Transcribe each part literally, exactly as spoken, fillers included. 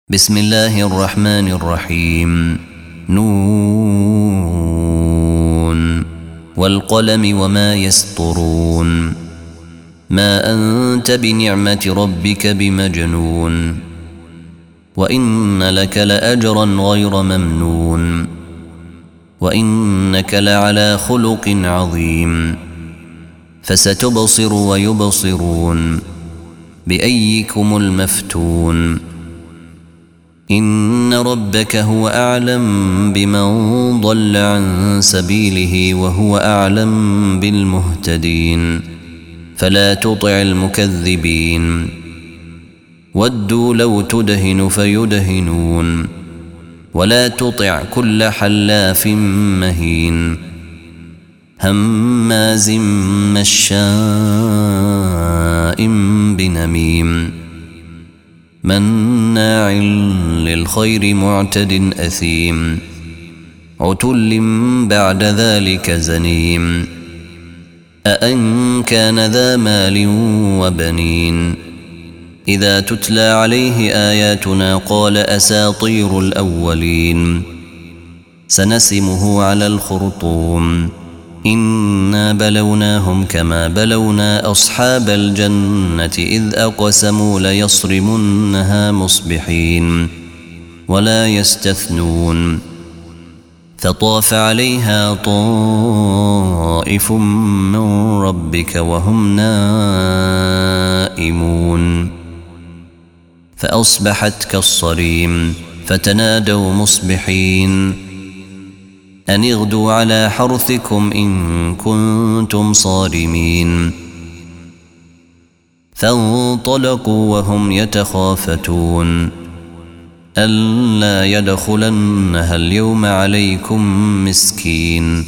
بسم الله الرحمن الرحيم. نون والقلم وما يسطرون. ما أنت بنعمة ربك بمجنون، وإن لك لأجرا غير ممنون، وإنك لعلى خلق عظيم. فستبصر ويبصرون بأيكم المفتون. إن ربك هو أعلم بمن ضل عن سبيله وهو أعلم بالمهتدين. فلا تطع المكذبين. ودوا لو تدهن فيدهنون. ولا تطع كل حلاف مهين هماز مشاء بنميم مناع للخير معتد أثيم عتل بعد ذلك زنيم. أأن كان ذا مال وبنين إذا تتلى عليه آياتنا قال أساطير الأولين. سنسمه على الخرطوم. إنا بلوناهم كما بلونا أصحاب الجنة إذ أقسموا ليصرمنها مصبحين ولا يستثنون. فطاف عليها طائف من ربك وهم نائمون فأصبحت كالصريم. فتنادوا مصبحين أن اغدوا على حرثكم إن كنتم صارمين. فانطلقوا وهم يتخافتون ألا يدخلنها اليوم عليكم مسكين.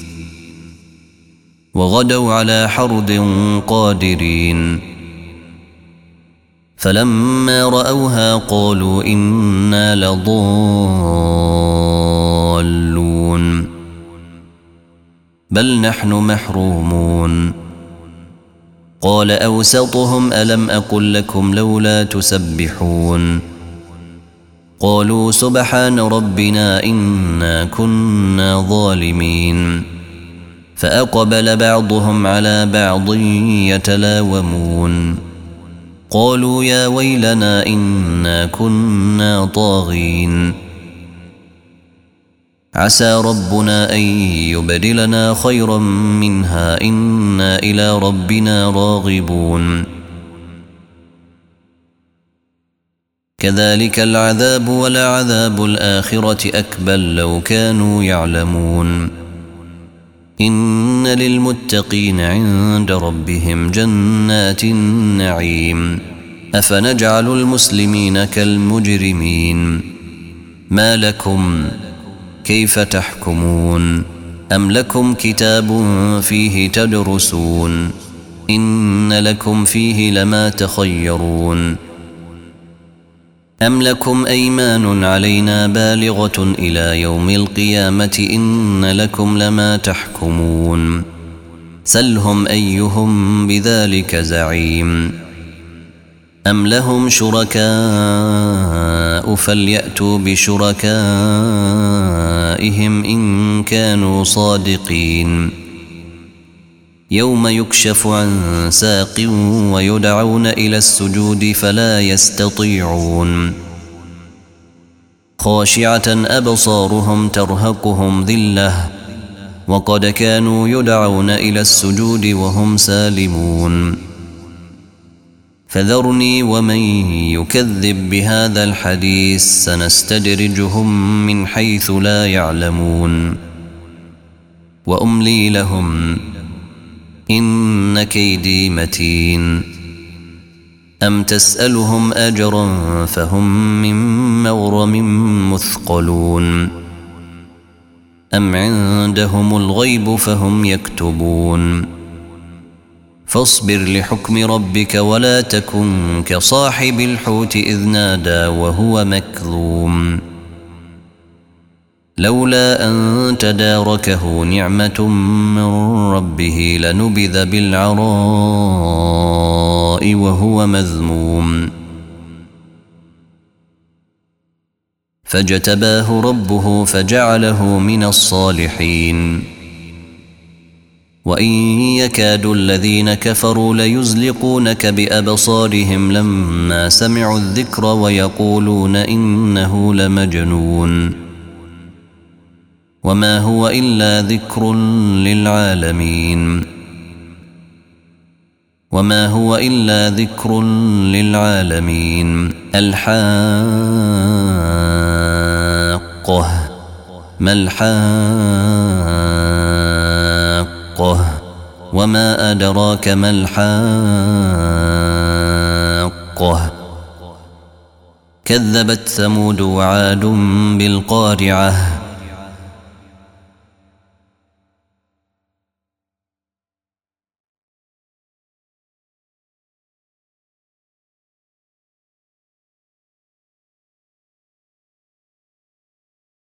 وغدوا على حرد قادرين. فلما رأوها قالوا إنا لضالون بل نحن محرومون. قال أوسطهم ألم أقل لكم لولا تسبحون. قالوا سبحان ربنا إنا كنا ظالمين. فأقبل بعضهم على بعض يتلاومون قالوا يا ويلنا إنا كنا طاغين. عسى ربنا أن يبدلنا خيرا منها إنا إلى ربنا راغبون. كذلك العذاب ولعذاب الآخرة أكبر لو كانوا يعلمون. إن للمتقين عند ربهم جنات النعيم. أفنجعل المسلمين كالمجرمين ما لكم كيف تحكمون. أم لكم كتاب فيه تدرسون إن لكم فيه لما تخيرون. أم لكم أيمان علينا بالغة إلى يوم القيامة إن لكم لما تحكمون. سلهم أيهم بذلك زعيم. أم لهم شركاء فليأتوا بشركائهم إن كانوا صادقين. يوم يكشف عن ساق ويدعون إلى السجود فلا يستطيعون. خاشعة أبصارهم ترهقهم ذلة وقد كانوا يدعون إلى السجود وهم سالمون. فذرني ومن يكذب بهذا الحديث سنستدرجهم من حيث لا يعلمون وأملي لهم إن كيدي متين. أم تسألهم أجرا فهم من مغرم مثقلون. أم عندهم الغيب فهم يكتبون. فاصبر لحكم ربك ولا تكن كصاحب الحوت إذ نادى وهو مكظوم لولا أن تداركه نعمة من ربه لنبذ بالعراء وهو مذموم فاجتباه ربه فجعله من الصالحين. وإن يكاد الذين كفروا ليزلقونك بأبصارهم لما سمعوا الذكر ويقولون إنه لمجنون وما هو إلا ذكر للعالمين وما هو إلا ذكر للعالمين. الحاقة ما الحاقة وما أدراك ما الحاقة. كذبت ثمود وعاد بالقارعة